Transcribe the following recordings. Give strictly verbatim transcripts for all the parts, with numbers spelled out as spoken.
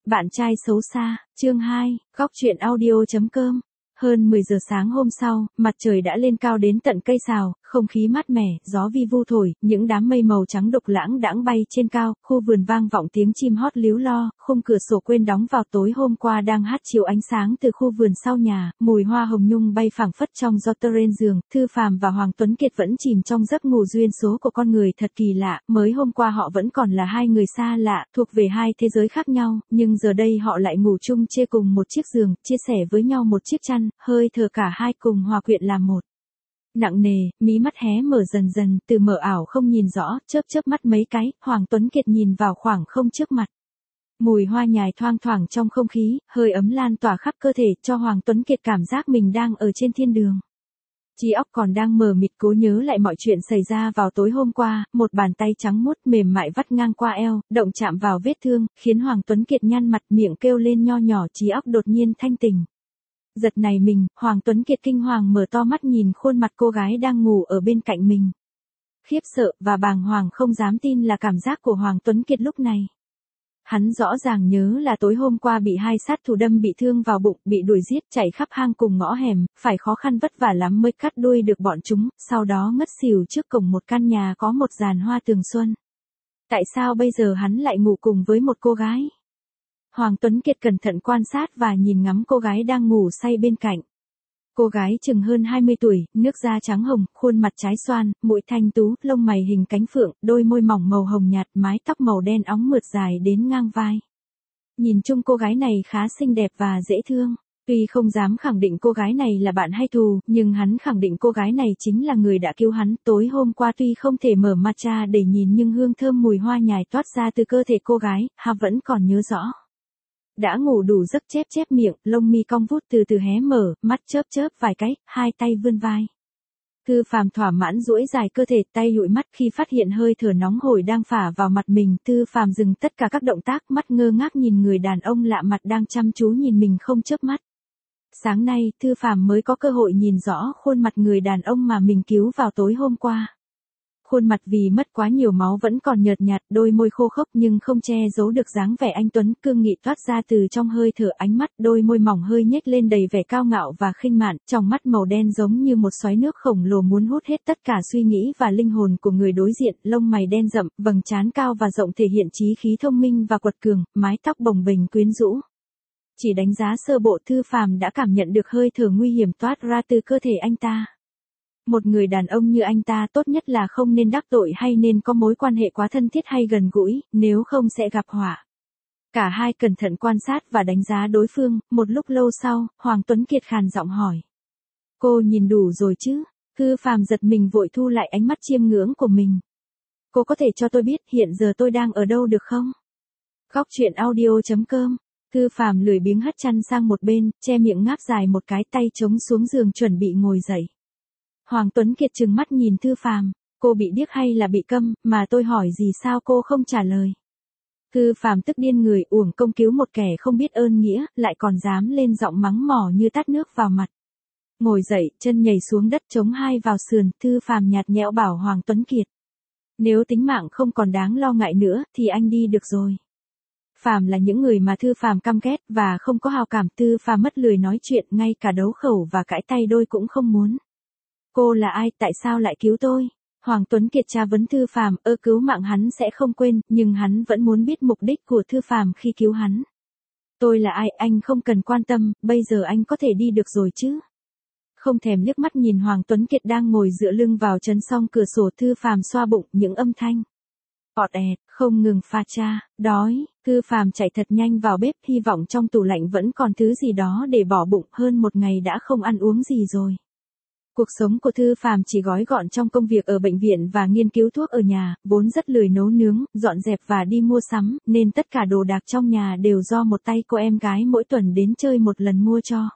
Bạn trai xấu xa, chương hai, góc truyện audio.com. Hơn mười giờ sáng hôm sau, mặt trời đã lên cao đến tận cây sào, không khí mát mẻ, gió vi vu thổi, những đám mây màu trắng đục lãng đãng bay trên cao, khu vườn vang vọng tiếng chim hót líu lo, khung cửa sổ quên đóng vào tối hôm qua đang hát chiếu ánh sáng từ khu vườn sau nhà, mùi hoa hồng nhung bay phảng phất trong gió terrain giường, Thư Phàm và Hoàng Tuấn Kiệt vẫn chìm trong giấc ngủ duyên số của con người thật kỳ lạ, mới hôm qua họ vẫn còn là hai người xa lạ, thuộc về hai thế giới khác nhau, nhưng giờ đây họ lại ngủ chung chia cùng một chiếc giường, chia sẻ với nhau một chiếc chăn, hơi thở cả hai cùng hòa quyện làm một. Nặng nề, mí mắt hé mở dần dần, từ mở ảo không nhìn rõ, chớp chớp mắt mấy cái, Hoàng Tuấn Kiệt nhìn vào khoảng không trước mặt. Mùi hoa nhài thoang thoảng trong không khí, hơi ấm lan tỏa khắp cơ thể, cho Hoàng Tuấn Kiệt cảm giác mình đang ở trên thiên đường. Trí óc còn đang mờ mịt cố nhớ lại mọi chuyện xảy ra vào tối hôm qua, một bàn tay trắng muốt mềm mại vắt ngang qua eo, động chạm vào vết thương, khiến Hoàng Tuấn Kiệt nhăn mặt miệng kêu lên nho nhỏ, trí óc đột nhiên thanh tỉnh. Giật này mình, Hoàng Tuấn Kiệt kinh hoàng mở to mắt nhìn khuôn mặt cô gái đang ngủ ở bên cạnh mình. Khiếp sợ và bàng hoàng không dám tin là cảm giác của Hoàng Tuấn Kiệt lúc này. Hắn rõ ràng nhớ là tối hôm qua bị hai sát thủ đâm bị thương vào bụng, bị đuổi giết, chạy khắp hang cùng ngõ hẻm, phải khó khăn vất vả lắm mới cắt đuôi được bọn chúng, sau đó ngất xỉu trước cổng một căn nhà có một giàn hoa tường xuân. Tại sao bây giờ hắn lại ngủ cùng với một cô gái? Hoàng Tuấn Kiệt cẩn thận quan sát và nhìn ngắm cô gái đang ngủ say bên cạnh. Cô gái chừng hơn hai mươi tuổi, nước da trắng hồng, khuôn mặt trái xoan, mũi thanh tú, lông mày hình cánh phượng, đôi môi mỏng màu hồng nhạt, mái tóc màu đen óng mượt dài đến ngang vai. Nhìn chung cô gái này khá xinh đẹp và dễ thương. Tuy không dám khẳng định cô gái này là bạn hay thù, nhưng hắn khẳng định cô gái này chính là người đã cứu hắn. Tối hôm qua tuy không thể mở matcha để nhìn nhưng hương thơm mùi hoa nhài toát ra từ cơ thể cô gái, hắn vẫn còn nhớ rõ. Đã ngủ đủ giấc chép chép miệng, lông mi cong vút từ từ hé mở, mắt chớp chớp vài cái, hai tay vươn vai. Thư Phàm thỏa mãn duỗi dài cơ thể, tay dụi mắt khi phát hiện hơi thở nóng hổi đang phả vào mặt mình. Thư Phàm dừng tất cả các động tác, mắt ngơ ngác nhìn người đàn ông lạ mặt đang chăm chú nhìn mình không chớp mắt. Sáng nay, Thư Phàm mới có cơ hội nhìn rõ khuôn mặt người đàn ông mà mình cứu vào tối hôm qua. Khuôn mặt vì mất quá nhiều máu vẫn còn nhợt nhạt, đôi môi khô khốc nhưng không che giấu được dáng vẻ anh tuấn cương nghị toát ra từ trong hơi thở, ánh mắt, đôi môi mỏng hơi nhếch lên đầy vẻ cao ngạo và khinh mạn, trong mắt màu đen giống như một xoáy nước khổng lồ muốn hút hết tất cả suy nghĩ và linh hồn của người đối diện, lông mày đen rậm, vầng trán cao và rộng thể hiện chí khí thông minh và quật cường, mái tóc bồng bềnh quyến rũ. Chỉ đánh giá sơ bộ, Thư Phàm đã cảm nhận được hơi thở nguy hiểm toát ra từ cơ thể anh ta. Một người đàn ông như anh ta tốt nhất là không nên đắc tội hay nên có mối quan hệ quá thân thiết hay gần gũi, nếu không sẽ gặp họa. Cả hai cẩn thận quan sát và đánh giá đối phương, một lúc lâu sau, Hoàng Tuấn Kiệt khàn giọng hỏi. Cô nhìn đủ rồi chứ? Thư Phàm giật mình vội thu lại ánh mắt chiêm ngưỡng của mình. Cô có thể cho tôi biết hiện giờ tôi đang ở đâu được không? Góc truyện audio.com. Thư Phàm lười biếng hất chăn sang một bên, che miệng ngáp dài một cái, tay chống xuống giường chuẩn bị ngồi dậy. Hoàng Tuấn Kiệt trừng mắt nhìn Thư Phàm, cô bị điếc hay là bị câm, mà tôi hỏi gì sao cô không trả lời. Thư Phàm tức điên người, uổng công cứu một kẻ không biết ơn nghĩa, lại còn dám lên giọng mắng mỏ như tát nước vào mặt. Ngồi dậy, chân nhảy xuống đất chống hai vào sườn, Thư Phàm nhạt nhẽo bảo Hoàng Tuấn Kiệt. Nếu tính mạng không còn đáng lo ngại nữa, thì anh đi được rồi. Phàm là những người mà Thư Phàm căm ghét và không có hào cảm. Thư Phàm mất lười nói chuyện, ngay cả đấu khẩu và cãi tay đôi cũng không muốn. Cô là ai, tại sao lại cứu tôi? Hoàng Tuấn Kiệt tra vấn Thư Phàm, ơ cứu mạng hắn sẽ không quên, nhưng hắn vẫn muốn biết mục đích của Thư Phàm khi cứu hắn. Tôi là ai, anh không cần quan tâm, bây giờ anh có thể đi được rồi chứ? Không thèm liếc mắt nhìn Hoàng Tuấn Kiệt đang ngồi dựa lưng vào chân song cửa sổ, Thư Phàm xoa bụng, những âm thanh ọt ẹt không ngừng pha cha, đói. Thư Phàm chạy thật nhanh vào bếp, hy vọng trong tủ lạnh vẫn còn thứ gì đó để bỏ bụng, hơn một ngày đã không ăn uống gì rồi. Cuộc sống của Thư Phàm chỉ gói gọn trong công việc ở bệnh viện và nghiên cứu thuốc ở nhà, vốn rất lười nấu nướng, dọn dẹp và đi mua sắm, nên tất cả đồ đạc trong nhà đều do một tay cô em gái mỗi tuần đến chơi một lần mua cho.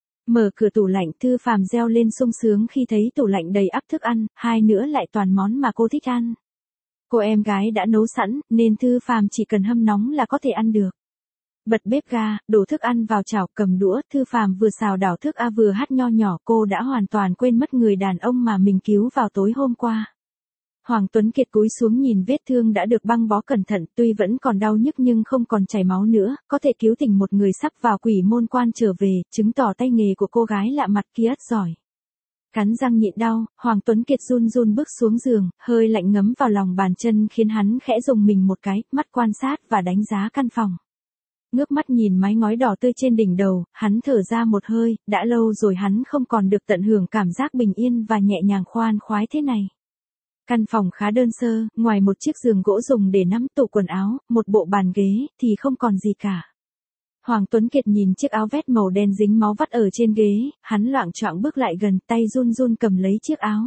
Mở cửa tủ lạnh, Thư Phàm reo lên sung sướng khi thấy tủ lạnh đầy ắp thức ăn, hai nữa lại toàn món mà cô thích ăn. Cô em gái đã nấu sẵn, nên Thư Phàm chỉ cần hâm nóng là có thể ăn được. Bật bếp ga, đổ thức ăn vào chảo, cầm đũa, Thư Phàm vừa xào đảo thức a vừa hát nho nhỏ, cô đã hoàn toàn quên mất người đàn ông mà mình cứu vào tối hôm qua. Hoàng Tuấn Kiệt cúi xuống nhìn vết thương đã được băng bó cẩn thận, tuy vẫn còn đau nhức nhưng không còn chảy máu nữa, có thể cứu tỉnh một người sắp vào quỷ môn quan trở về, chứng tỏ tay nghề của cô gái lạ mặt kia rất giỏi. Cắn răng nhịn đau, Hoàng Tuấn Kiệt run run bước xuống giường, hơi lạnh ngấm vào lòng bàn chân khiến hắn khẽ rùng mình một cái, mắt quan sát và đánh giá căn phòng. Ngước mắt nhìn mái ngói đỏ tươi trên đỉnh đầu, hắn thở ra một hơi, đã lâu rồi hắn không còn được tận hưởng cảm giác bình yên và nhẹ nhàng khoan khoái thế này. Căn phòng khá đơn sơ, ngoài một chiếc giường gỗ dùng để nắm tủ quần áo, một bộ bàn ghế, thì không còn gì cả. Hoàng Tuấn Kiệt nhìn chiếc áo vest màu đen dính máu vắt ở trên ghế, hắn loạng choạng bước lại gần, tay run run cầm lấy chiếc áo.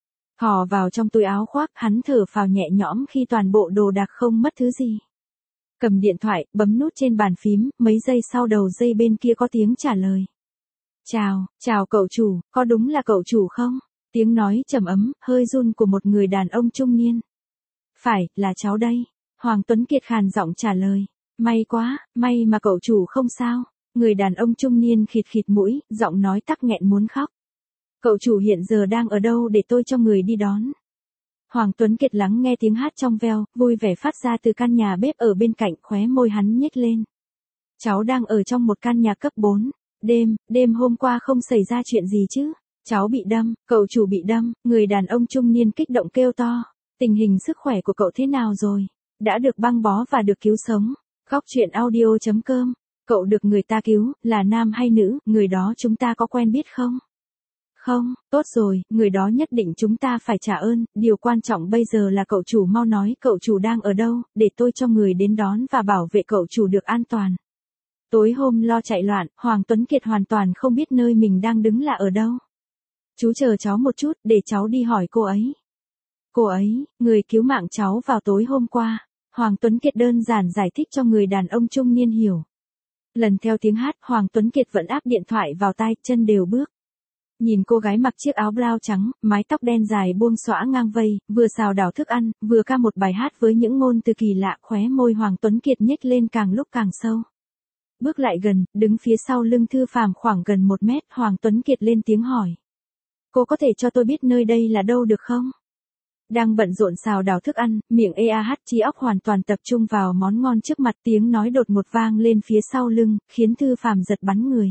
Thò vào trong túi áo khoác, hắn thở phào nhẹ nhõm khi toàn bộ đồ đạc không mất thứ gì. Cầm điện thoại, bấm nút trên bàn phím, mấy giây sau đầu dây bên kia có tiếng trả lời. Chào, chào cậu chủ, có đúng là cậu chủ không? Tiếng nói trầm ấm, hơi run của một người đàn ông trung niên. Phải, là cháu đây. Hoàng Tuấn Kiệt khàn giọng trả lời. May quá, may mà cậu chủ không sao. Người đàn ông trung niên khịt khịt mũi, giọng nói tắc nghẹn muốn khóc. Cậu chủ hiện giờ đang ở đâu để tôi cho người đi đón? Hoàng Tuấn Kiệt lắng nghe tiếng hát trong veo, vui vẻ phát ra từ căn nhà bếp ở bên cạnh, khóe môi hắn nhếch lên. Cháu đang ở trong một căn nhà cấp bốn. Đêm, đêm hôm qua không xảy ra chuyện gì chứ? Cháu bị đâm, cậu chủ bị đâm, người đàn ông trung niên kích động kêu to. Tình hình sức khỏe của cậu thế nào rồi? Đã được băng bó và được cứu sống. Góc truyện audio chấm com. Cậu được người ta cứu, là nam hay nữ, người đó chúng ta có quen biết không? Không, tốt rồi, người đó nhất định chúng ta phải trả ơn, điều quan trọng bây giờ là cậu chủ mau nói cậu chủ đang ở đâu, để tôi cho người đến đón và bảo vệ cậu chủ được an toàn. Tối hôm lo chạy loạn, Hoàng Tuấn Kiệt hoàn toàn không biết nơi mình đang đứng là ở đâu. Chú chờ cháu một chút, để cháu đi hỏi cô ấy. Cô ấy, người cứu mạng cháu vào tối hôm qua. Hoàng Tuấn Kiệt đơn giản giải thích cho người đàn ông trung niên hiểu. Lần theo tiếng hát, Hoàng Tuấn Kiệt vẫn áp điện thoại vào tai, chân đều bước. Nhìn cô gái mặc chiếc áo blau trắng, mái tóc đen dài buông xõa ngang vây, vừa xào đảo thức ăn, vừa ca một bài hát với những ngôn từ kỳ lạ, khóe môi Hoàng Tuấn Kiệt nhếch lên càng lúc càng sâu. Bước lại gần, đứng phía sau lưng Thư Phàm khoảng gần một mét, Hoàng Tuấn Kiệt lên tiếng hỏi. Cô có thể cho tôi biết nơi đây là đâu được không? Đang bận rộn xào đảo thức ăn, miệng e a hát trí óc hoàn toàn tập trung vào món ngon trước mặt, tiếng nói đột ngột vang lên phía sau lưng, khiến Thư Phàm giật bắn người.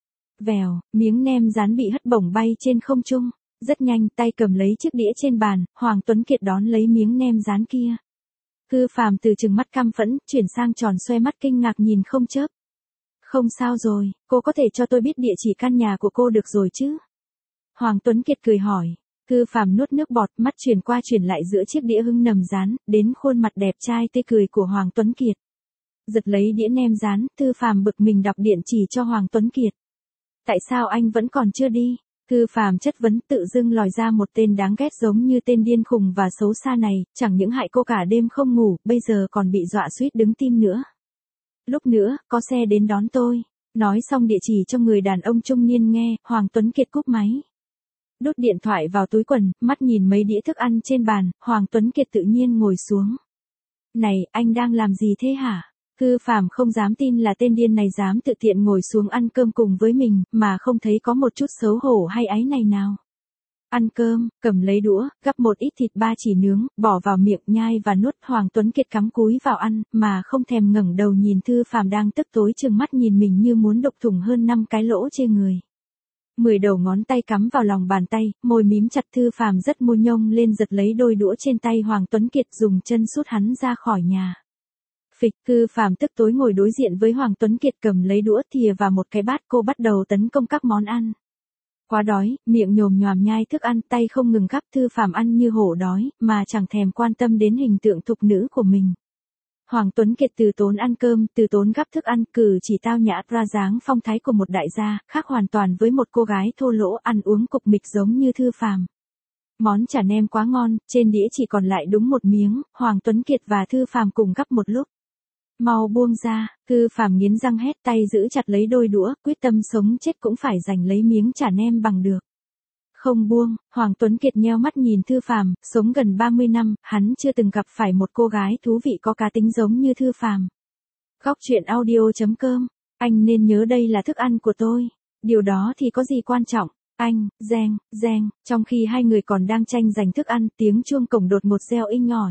Vèo, miếng nem rán bị hất bổng bay trên không trung. Rất nhanh, tay cầm lấy chiếc đĩa trên bàn, Hoàng Tuấn Kiệt đón lấy miếng nem rán kia. Thư Phàm từ trừng mắt căm phẫn, chuyển sang tròn xoe mắt kinh ngạc nhìn không chớp. Không sao rồi, cô có thể cho tôi biết địa chỉ căn nhà của cô được rồi chứ? Hoàng Tuấn Kiệt cười hỏi. Thư Phàm nuốt nước bọt, mắt chuyển qua chuyển lại giữa chiếc đĩa hưng nầm rán, đến khuôn mặt đẹp trai tươi cười của Hoàng Tuấn Kiệt. Giật lấy đĩa nem rán, Thư Phàm bực mình đọc điện chỉ cho Hoàng Tuấn Kiệt. Tại sao anh vẫn còn chưa đi? Thư Phàm chất vấn, tự dưng lòi ra một tên đáng ghét giống như tên điên khùng và xấu xa này, chẳng những hại cô cả đêm không ngủ, bây giờ còn bị dọa suýt đứng tim nữa. Lúc nữa, có xe đến đón tôi. Nói xong địa chỉ cho người đàn ông trung niên nghe, Hoàng Tuấn Kiệt cúp máy. Đút điện thoại vào túi quần, mắt nhìn mấy đĩa thức ăn trên bàn, Hoàng Tuấn Kiệt tự nhiên ngồi xuống. Này, anh đang làm gì thế hả? Thư Phàm không dám tin là tên điên này dám tự tiện ngồi xuống ăn cơm cùng với mình, mà không thấy có một chút xấu hổ hay áy này nào. Ăn cơm, cầm lấy đũa, gắp một ít thịt ba chỉ nướng, bỏ vào miệng nhai và nuốt. Hoàng Tuấn Kiệt cắm cúi vào ăn, mà không thèm ngẩng đầu nhìn Thư Phàm đang tức tối trừng mắt nhìn mình như muốn đục thủng hơn năm cái lỗ trên người. Mười đầu ngón tay cắm vào lòng bàn tay, môi mím chặt. Thư Phàm rất môi nhông lên giật lấy đôi đũa trên tay Hoàng Tuấn Kiệt, dùng chân sút hắn ra khỏi nhà. Phịch. Thư Phàm tức tối ngồi đối diện với Hoàng Tuấn Kiệt, cầm lấy đũa thìa và một cái bát, cô bắt đầu tấn công các món ăn. Quá đói, miệng nhồm nhoàm nhai thức ăn, tay không ngừng gắp. Thư Phàm ăn như hổ đói, mà chẳng thèm quan tâm đến hình tượng thục nữ của mình. Hoàng Tuấn Kiệt từ tốn ăn cơm, từ tốn gắp thức ăn, cử chỉ tao nhã ra dáng phong thái của một đại gia, khác hoàn toàn với một cô gái thô lỗ ăn uống cục mịch giống như Thư Phàm. Món chả nem quá ngon, trên đĩa chỉ còn lại đúng một miếng, Hoàng Tuấn Kiệt và Thư Phàm cùng gắp một lúc. Mau buông ra, Thư Phàm nghiến răng hét, tay giữ chặt lấy đôi đũa, quyết tâm sống chết cũng phải giành lấy miếng chả nem bằng được. Không buông, Hoàng Tuấn Kiệt nheo mắt nhìn Thư Phàm, sống gần ba mươi năm, hắn chưa từng gặp phải một cô gái thú vị có cá tính giống như Thư Phàm. Góc truyện audio chấm com, anh nên nhớ đây là thức ăn của tôi, điều đó thì có gì quan trọng. Anh, reng, reng, trong khi hai người còn đang tranh giành thức ăn, tiếng chuông cổng đột ngột reo inh ỏi.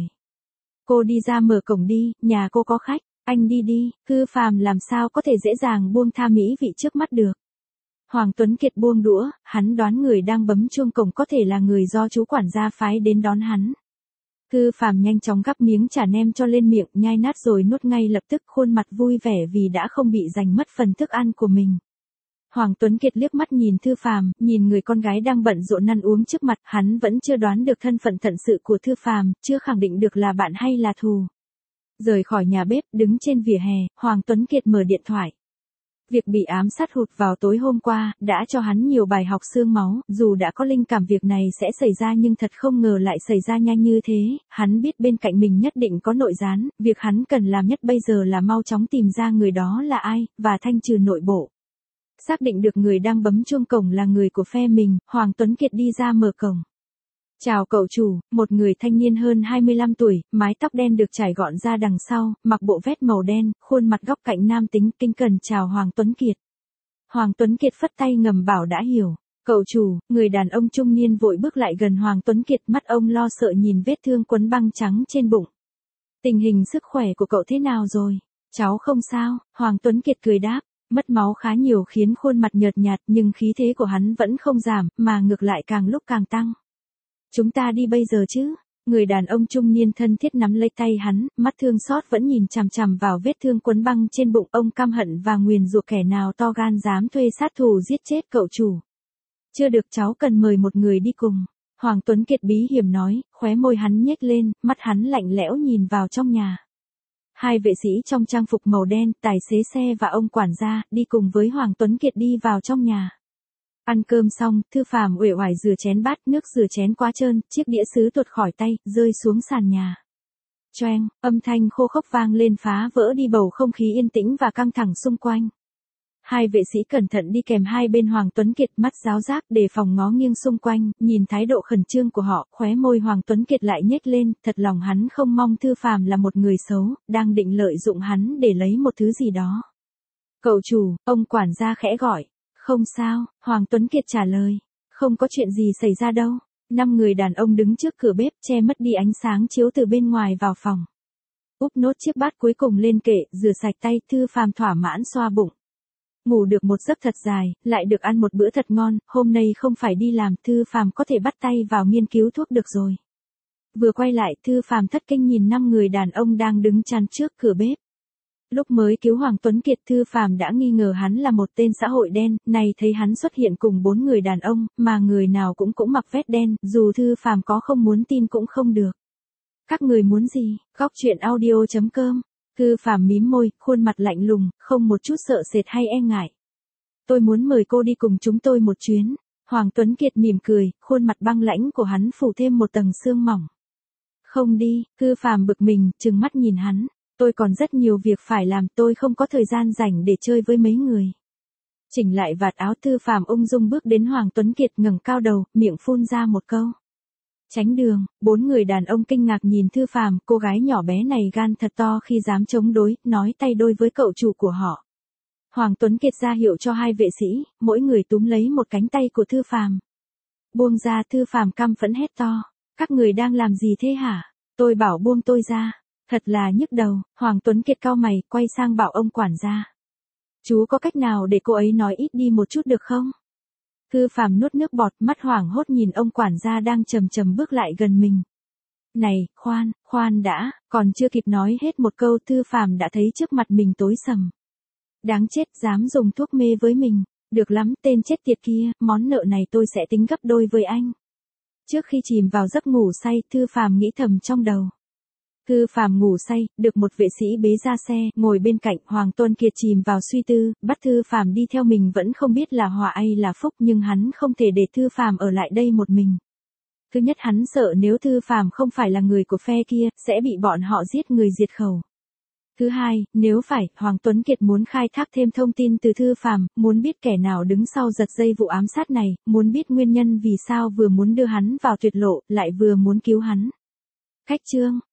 Cô đi ra mở cổng đi, nhà cô có khách, anh đi đi, Thư Phàm làm sao có thể dễ dàng buông tha mỹ vị trước mắt được. Hoàng Tuấn Kiệt buông đũa, hắn đoán người đang bấm chuông cổng có thể là người do chú quản gia phái đến đón hắn. Thư Phàm nhanh chóng gắp miếng chả nem cho lên miệng, nhai nát rồi nuốt ngay lập tức, khuôn mặt vui vẻ vì đã không bị giành mất phần thức ăn của mình. Hoàng Tuấn Kiệt liếc mắt nhìn Thư Phàm, nhìn người con gái đang bận rộn ăn uống trước mặt, hắn vẫn chưa đoán được thân phận thật sự của Thư Phàm, chưa khẳng định được là bạn hay là thù. Rời khỏi nhà bếp, đứng trên vỉa hè, Hoàng Tuấn Kiệt mở điện thoại. Việc bị ám sát hụt vào tối hôm qua, đã cho hắn nhiều bài học xương máu, dù đã có linh cảm việc này sẽ xảy ra nhưng thật không ngờ lại xảy ra nhanh như thế, hắn biết bên cạnh mình nhất định có nội gián, việc hắn cần làm nhất bây giờ là mau chóng tìm ra người đó là ai, và thanh trừ nội bộ. Xác định được người đang bấm chuông cổng là người của phe mình, Hoàng Tuấn Kiệt đi ra mở cổng. Chào cậu chủ, một người thanh niên hơn hai mươi lăm tuổi, mái tóc đen được trải gọn ra đằng sau, mặc bộ vest màu đen, khuôn mặt góc cạnh nam tính, kinh cần chào Hoàng Tuấn Kiệt. Hoàng Tuấn Kiệt phất tay ngầm bảo đã hiểu. Cậu chủ, người đàn ông trung niên vội bước lại gần Hoàng Tuấn Kiệt, mắt ông lo sợ nhìn vết thương quấn băng trắng trên bụng. Tình hình sức khỏe của cậu thế nào rồi? Cháu không sao, Hoàng Tuấn Kiệt cười đáp. Mất máu khá nhiều khiến khuôn mặt nhợt nhạt nhưng khí thế của hắn vẫn không giảm, mà ngược lại càng lúc càng tăng. Chúng ta đi bây giờ chứ? Người đàn ông trung niên thân thiết nắm lấy tay hắn, mắt thương xót vẫn nhìn chằm chằm vào vết thương quấn băng trên bụng. Ông căm hận và nguyền rủa kẻ nào to gan dám thuê sát thủ giết chết cậu chủ. Chưa được, cháu cần mời một người đi cùng. Hoàng Tuấn Kiệt bí hiểm nói, khóe môi hắn nhếch lên, mắt hắn lạnh lẽo nhìn vào trong nhà. Hai vệ sĩ trong trang phục màu đen, tài xế xe và ông quản gia, đi cùng với Hoàng Tuấn Kiệt đi vào trong nhà. Ăn cơm xong, Thư Phàm uể oải rửa chén bát, nước rửa chén quá trơn, chiếc đĩa sứ tuột khỏi tay, rơi xuống sàn nhà. Choeng, âm thanh khô khốc vang lên phá vỡ đi bầu không khí yên tĩnh và căng thẳng xung quanh. Hai vệ sĩ cẩn thận đi kèm hai bên Hoàng Tuấn Kiệt, mắt giáo giác đề phòng ngó nghiêng xung quanh, nhìn thái độ khẩn trương của họ, khóe môi Hoàng Tuấn Kiệt lại nhếch lên, thật lòng hắn không mong Thư Phàm là một người xấu, đang định lợi dụng hắn để lấy một thứ gì đó. Cậu chủ, ông quản gia khẽ gọi. Không sao, Hoàng Tuấn Kiệt trả lời. Không có chuyện gì xảy ra đâu. Năm người đàn ông đứng trước cửa bếp che mất đi ánh sáng chiếu từ bên ngoài vào phòng. Úp nốt chiếc bát cuối cùng lên kệ, rửa sạch tay, Thư Phàm thỏa mãn xoa bụng. Ngủ được một giấc thật dài, lại được ăn một bữa thật ngon, hôm nay không phải đi làm, Thư Phàm có thể bắt tay vào nghiên cứu thuốc được rồi. Vừa quay lại, Thư Phàm thất kinh nhìn năm người đàn ông đang đứng chắn trước cửa bếp. Lúc mới cứu Hoàng Tuấn Kiệt, Thư Phàm đã nghi ngờ hắn là một tên xã hội đen, này thấy hắn xuất hiện cùng bốn người đàn ông, mà người nào cũng cũng mặc vest đen, dù Thư Phàm có không muốn tin cũng không được. Các người muốn gì? Góc truyện audio chấm com. Thư Phàm mím môi, khuôn mặt lạnh lùng, không một chút sợ sệt hay e ngại. Tôi muốn mời cô đi cùng chúng tôi một chuyến. Hoàng Tuấn Kiệt mỉm cười, khuôn mặt băng lãnh của hắn phủ thêm một tầng sương mỏng. Không đi, Thư Phàm bực mình, trừng mắt nhìn hắn. Tôi còn rất nhiều việc phải làm, tôi không có thời gian rảnh để chơi với mấy người. Chỉnh lại vạt áo, Thư Phàm ung dung bước đến Hoàng Tuấn Kiệt, ngẩng cao đầu, miệng phun ra một câu. Tránh đường. Bốn người đàn ông kinh ngạc nhìn Thư Phàm, cô gái nhỏ bé này gan thật to khi dám chống đối, nói tay đôi với cậu chủ của họ. Hoàng Tuấn Kiệt ra hiệu cho hai vệ sĩ, mỗi người túm lấy một cánh tay của Thư Phàm. Buông ra, Thư Phàm căm phẫn hét to. Các người đang làm gì thế hả? Tôi bảo buông tôi ra. Thật là nhức đầu. Hoàng Tuấn Kiệt cau mày, quay sang bảo ông quản gia. Chú có cách nào để cô ấy nói ít đi một chút được không? Thư Phàm nuốt nước bọt, mắt hoảng hốt nhìn ông quản gia đang chầm chầm bước lại gần mình. Này, khoan, khoan đã, còn chưa kịp nói hết một câu, Thư Phàm đã thấy trước mặt mình tối sầm. Đáng chết, dám dùng thuốc mê với mình. Được lắm, tên chết tiệt kia, món nợ này tôi sẽ tính gấp đôi với anh. Trước khi chìm vào giấc ngủ say, Thư Phàm nghĩ thầm trong đầu. Thư Phàm ngủ say, được một vệ sĩ bế ra xe, ngồi bên cạnh. Hoàng Tuấn Kiệt chìm vào suy tư, bắt Thư Phàm đi theo mình vẫn không biết là họa hay là phúc, nhưng hắn không thể để Thư Phàm ở lại đây một mình. Thứ nhất, hắn sợ nếu Thư Phàm không phải là người của phe kia, sẽ bị bọn họ giết người diệt khẩu. Thứ hai, nếu phải, Hoàng Tuấn Kiệt muốn khai thác thêm thông tin từ Thư Phàm, muốn biết kẻ nào đứng sau giật dây vụ ám sát này, muốn biết nguyên nhân vì sao vừa muốn đưa hắn vào tuyệt lộ, lại vừa muốn cứu hắn. Cách chương